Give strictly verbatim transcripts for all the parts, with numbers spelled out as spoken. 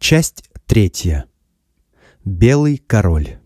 Часть третья. Белый король.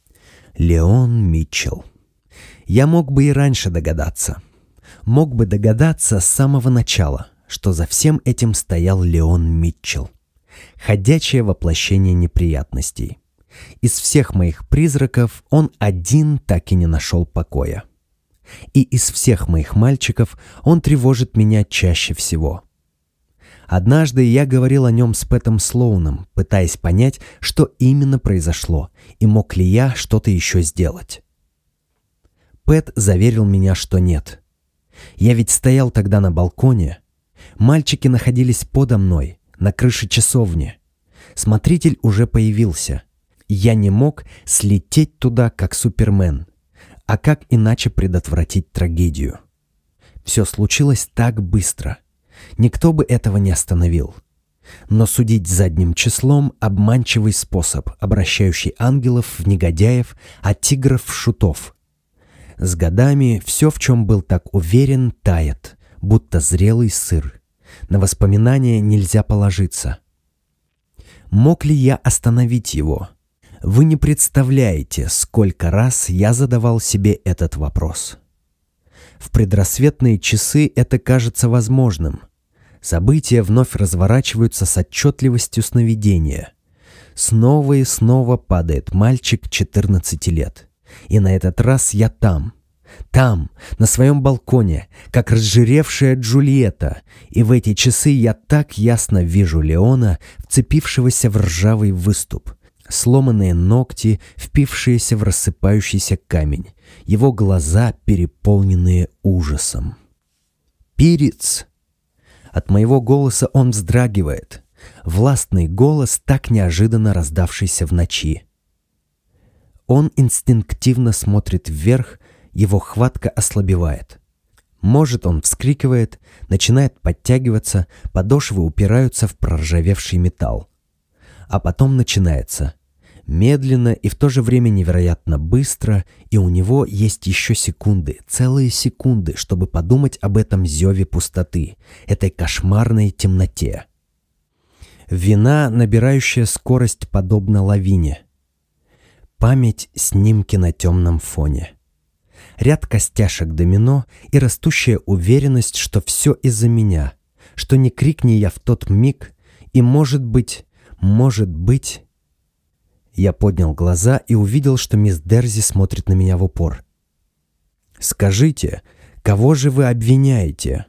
Леон Митчелл. Я мог бы и раньше догадаться. Мог бы догадаться с самого начала, что за всем этим стоял Леон Митчелл. Ходячее воплощение неприятностей. Из всех моих призраков он один так и не нашел покоя. И из всех моих мальчиков он тревожит меня чаще всего. Однажды я говорил о нем с Пэтом Слоуном, пытаясь понять, что именно произошло, и мог ли я что-то еще сделать. Пэт заверил меня, что нет. Я ведь стоял тогда на балконе. Мальчики находились подо мной, на крыше часовни. Смотритель уже появился. Я не мог слететь туда, как Супермен. А как иначе предотвратить трагедию? Все случилось так быстро. Никто бы этого не остановил. Но судить задним числом – обманчивый способ, обращающий ангелов в негодяев, а тигров в шутов. С годами все, в чем был так уверен, тает, будто зрелый сыр. На воспоминания нельзя положиться. Мог ли я остановить его? Вы не представляете, сколько раз я задавал себе этот вопрос. В предрассветные часы это кажется возможным. События вновь разворачиваются с отчетливостью сновидения. Снова и снова падает мальчик четырнадцати лет. И на этот раз я там. Там, на своем балконе, как разжиревшая Джульетта. И в эти часы я так ясно вижу Леона, вцепившегося в ржавый выступ. Сломанные ногти, впившиеся в рассыпающийся камень. Его глаза, переполненные ужасом. «Пирец!» От моего голоса он вздрагивает. Властный голос, так неожиданно раздавшийся в ночи. Он инстинктивно смотрит вверх, его хватка ослабевает. Может, он вскрикивает, начинает подтягиваться, подошвы упираются в проржавевший металл. А потом начинается. Медленно и в то же время невероятно быстро, и у него есть еще секунды, целые секунды, чтобы подумать об этом зеве пустоты, этой кошмарной темноте. Вина, набирающая скорость, подобно лавине. Память — снимки на темном фоне. Ряд костяшек домино и растущая уверенность, что все из-за меня, что не крикни я в тот миг, и может быть, может быть... Я поднял глаза и увидел, что мисс Дерзи смотрит на меня в упор. «Скажите, кого же вы обвиняете?»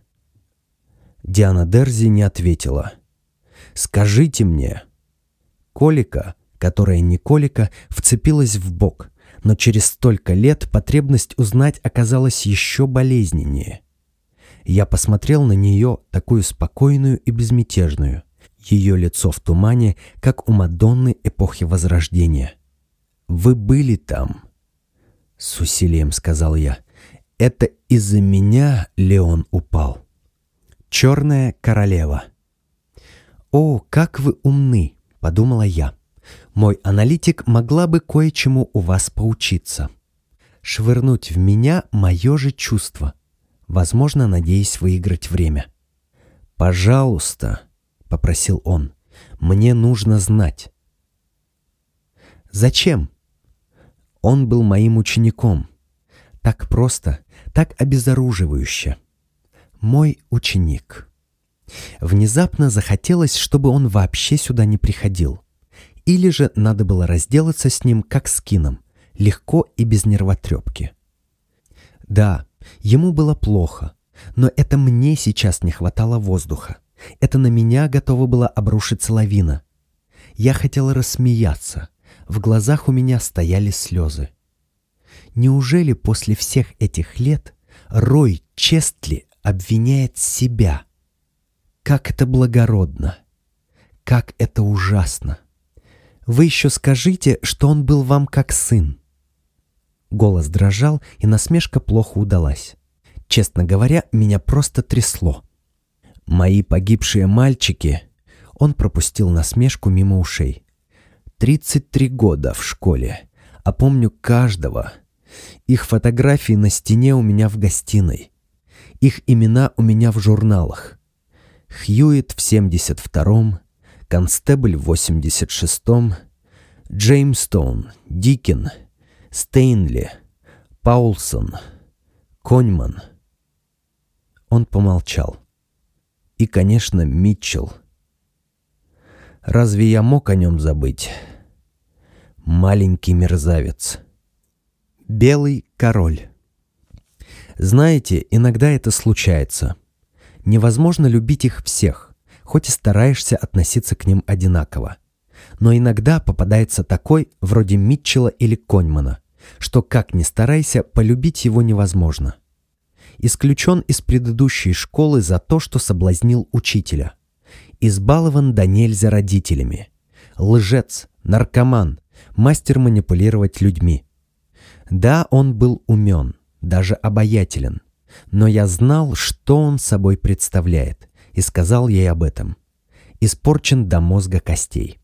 Диана Дерзи не ответила. «Скажите мне». Колика, которая не колика, вцепилась в бок, но через столько лет потребность узнать оказалась еще болезненнее. Я посмотрел на нее, такую спокойную и безмятежную. Ее лицо в тумане, как у Мадонны эпохи Возрождения. «Вы были там?» — с усилием сказал я. «Это из-за меня Леон упал». «Черная королева». «О, как вы умны!» — подумала я. «Мой аналитик могла бы кое-чему у вас поучиться. Швырнуть в меня мое же чувство, возможно, надеясь выиграть время». «Пожалуйста», — попросил он, — «мне нужно знать». «Зачем?» Он был моим учеником. Так просто, так обезоруживающе. Мой ученик. Внезапно захотелось, чтобы он вообще сюда не приходил. Или же надо было разделаться с ним, как с Кином, легко и без нервотрепки. Да, ему было плохо, но это мне сейчас не хватало воздуха. Это на меня готова была обрушиться лавина. Я хотела рассмеяться. В глазах у меня стояли слезы. Неужели после всех этих лет Рой Честли обвиняет себя? Как это благородно! Как это ужасно! Вы еще скажите, что он был вам как сын. Голос дрожал, и насмешка плохо удалась. Честно говоря, меня просто трясло. Мои погибшие мальчики, он пропустил насмешку мимо ушей. Тридцать три года в школе, а помню каждого. Их фотографии на стене у меня в гостиной. Их имена у меня в журналах. Хьюитт в семьдесят втором, Констебль в восемьдесят шестом, Джеймстоун, Дикин, Стейнли, Паулсон, Коньман. Он помолчал. И, конечно, Митчелл. Разве я мог о нем забыть? Маленький мерзавец. Белый король. Знаете, иногда это случается. Невозможно любить их всех, хоть и стараешься относиться к ним одинаково. Но иногда попадается такой, вроде Митчелла или Коньмана, что как ни старайся, полюбить его невозможно. Исключен из предыдущей школы за то, что соблазнил учителя. Избалован до нельзя родителями. Лжец, наркоман, мастер манипулировать людьми. Да, он был умен, даже обаятелен. Но я знал, что он собой представляет, и сказал ей об этом. Испорчен до мозга костей.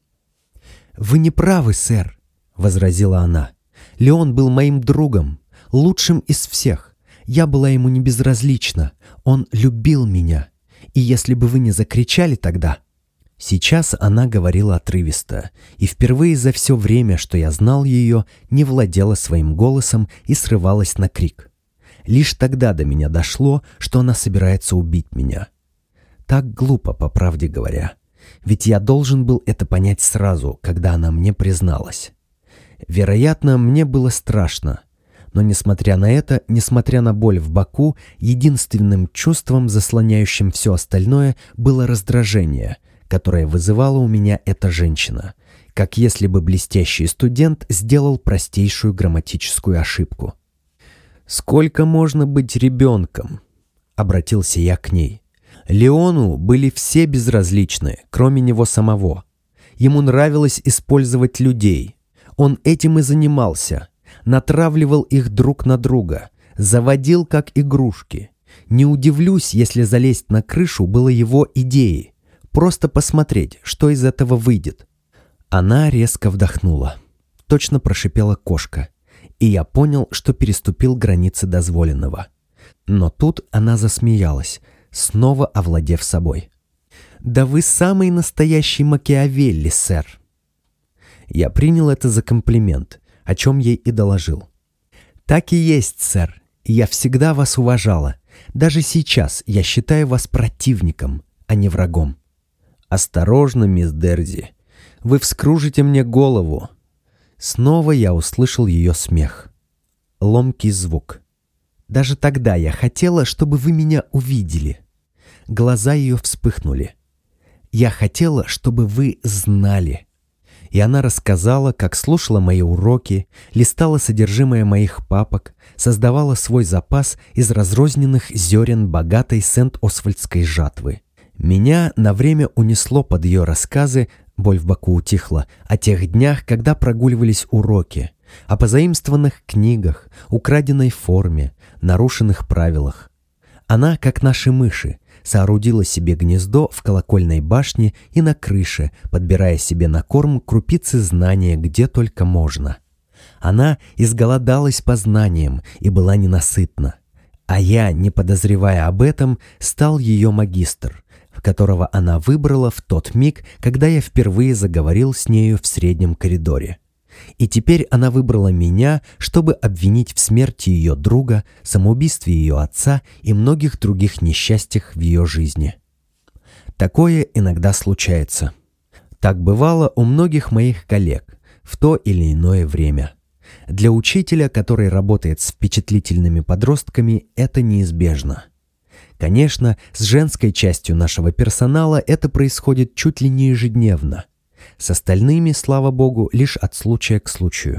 «Вы не правы, сэр», — возразила она. «Леон был моим другом, лучшим из всех. Я была ему не безразлична. Он любил меня. И если бы вы не закричали тогда...» Сейчас она говорила отрывисто, и впервые за все время, что я знал ее, не владела своим голосом и срывалась на крик. Лишь тогда до меня дошло, что она собирается убить меня. Так глупо, по правде говоря. Ведь я должен был это понять сразу, когда она мне призналась. Вероятно, мне было страшно. Но несмотря на это, несмотря на боль в боку, единственным чувством, заслоняющим все остальное, было раздражение, которое вызывала у меня эта женщина, как если бы блестящий студент сделал простейшую грамматическую ошибку. «Сколько можно быть ребенком?» — обратился я к ней. Леону были все безразличны, кроме него самого. Ему нравилось использовать людей. Он этим и занимался. Натравливал их друг на друга. Заводил как игрушки. Не удивлюсь, если залезть на крышу было его идеей. Просто посмотреть, что из этого выйдет. Она резко вдохнула. Точно прошипела кошка. И я понял, что переступил границы дозволенного. Но тут она засмеялась, снова овладев собой. «Да вы самый настоящий Макиавелли, сэр!» Я принял это за комплимент, о чем ей и доложил. «Так и есть, сэр. Я всегда вас уважала. Даже сейчас я считаю вас противником, а не врагом». «Осторожно, мисс Дерзи. Вы вскружите мне голову». Снова я услышал ее смех. Ломкий звук. «Даже тогда я хотела, чтобы вы меня увидели». Глаза ее вспыхнули. «Я хотела, чтобы вы знали». И она рассказала, как слушала мои уроки, листала содержимое моих папок, создавала свой запас из разрозненных зерен богатой Сент-Освальдской жатвы. Меня на время унесло под ее рассказы, боль в боку утихла, о тех днях, когда прогуливались уроки, о позаимствованных книгах, украденной форме, нарушенных правилах. Она, как наши мыши, соорудила себе гнездо в колокольной башне и на крыше, подбирая себе на корм крупицы знания где только можно. Она изголодалась по знаниям и была ненасытна. А я, не подозревая об этом, стал ее магистр, которого она выбрала в тот миг, когда я впервые заговорил с нею в среднем коридоре. И теперь она выбрала меня, чтобы обвинить в смерти ее друга, самоубийстве ее отца и многих других несчастьях в ее жизни. Такое иногда случается. Так бывало у многих моих коллег в то или иное время. Для учителя, который работает с впечатлительными подростками, это неизбежно. Конечно, с женской частью нашего персонала это происходит чуть ли не ежедневно. С остальными, слава богу, лишь от случая к случаю.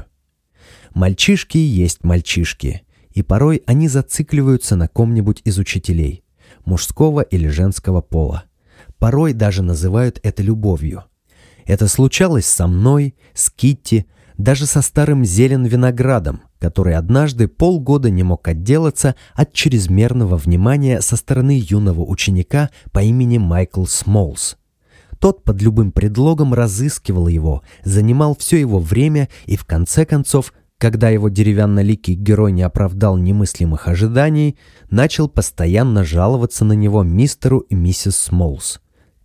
Мальчишки есть мальчишки, и порой они зацикливаются на ком-нибудь из учителей, мужского или женского пола. Порой даже называют это любовью. Это случалось со мной, с Китти, даже со старым Зелен-Виноградом, который однажды полгода не мог отделаться от чрезмерного внимания со стороны юного ученика по имени Майкл Смолс. Тот под любым предлогом разыскивал его, занимал все его время и в конце концов, когда его деревянноликий герой не оправдал немыслимых ожиданий, начал постоянно жаловаться на него мистеру и миссис Смолс.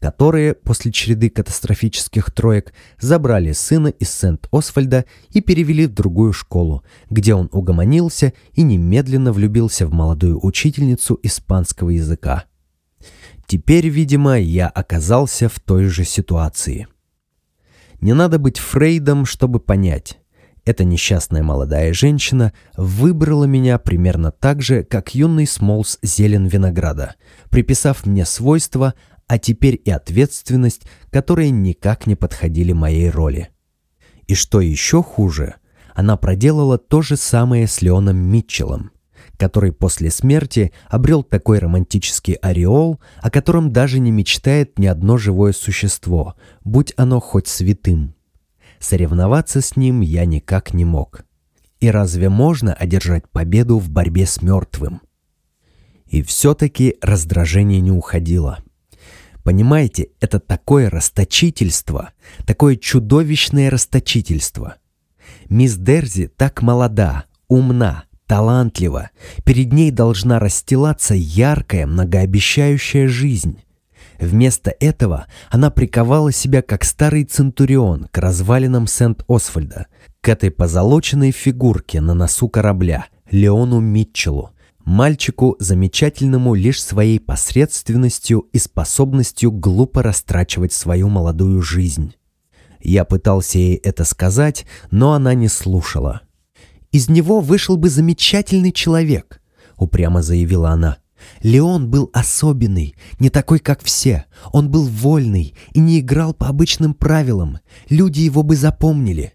которые после череды катастрофических троек забрали сына из Сент-Освальда и перевели в другую школу, где он угомонился и немедленно влюбился в молодую учительницу испанского языка. Теперь, видимо, я оказался в той же ситуации. Не надо быть Фрейдом, чтобы понять. Эта несчастная молодая женщина выбрала меня примерно так же, как юный Смолс зелен винограда, приписав мне свойства, а теперь и ответственность, которые никак не подходили моей роли. И что еще хуже, она проделала то же самое с Леоном Митчеллом, который после смерти обрел такой романтический ореол, о котором даже не мечтает ни одно живое существо, будь оно хоть святым. Соревноваться с ним я никак не мог. И разве можно одержать победу в борьбе с мертвым? И все-таки раздражение не уходило. Понимаете, это такое расточительство, такое чудовищное расточительство. Мисс Дерзи так молода, умна, талантлива. Перед ней должна расстилаться яркая, многообещающая жизнь. Вместо этого она приковала себя, как старый центурион, к развалинам Сент-Освальда, к этой позолоченной фигурке на носу корабля, Леону Митчеллу, мальчику, замечательному лишь своей посредственностью и способностью глупо растрачивать свою молодую жизнь. Я пытался ей это сказать, но она не слушала. «Из него вышел бы замечательный человек», — упрямо заявила она. «Леон был особенный, не такой, как все. Он был вольный и не играл по обычным правилам. Люди его бы запомнили».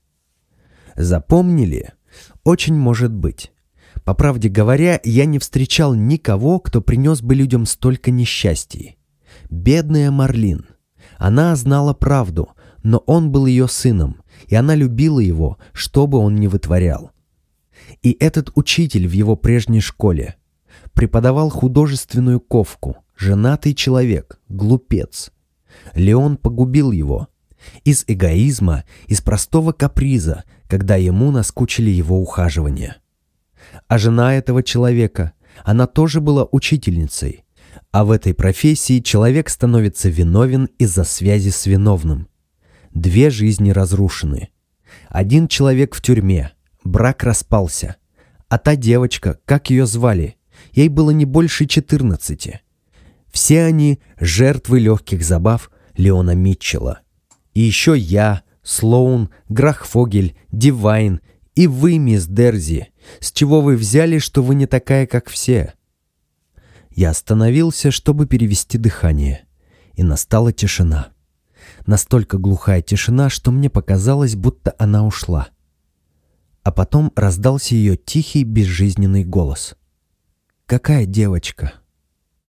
Запомнили? Очень может быть. По правде говоря, я не встречал никого, кто принес бы людям столько несчастий. Бедная Марлин. Она знала правду, но он был ее сыном, и она любила его, что бы он ни вытворял. И этот учитель в его прежней школе преподавал художественную ковку, женатый человек, глупец. Леон погубил его. Из эгоизма, из простого каприза, когда ему наскучили его ухаживания. А жена этого человека, она тоже была учительницей. А в этой профессии человек становится виновен из-за связи с виновным. Две жизни разрушены. Один человек в тюрьме, брак распался. А та девочка, как ее звали, ей было не больше четырнадцати. Все они жертвы легких забав Леона Митчелла. И еще я, Слоун, Грахфогель, Дивайн и вы, мисс Дерзи. С чего вы взяли, что вы не такая, как все? Я остановился, чтобы перевести дыхание, и настала тишина. Настолько глухая тишина, что мне показалось, будто она ушла. А потом раздался ее тихий, безжизненный голос. «Какая девочка?»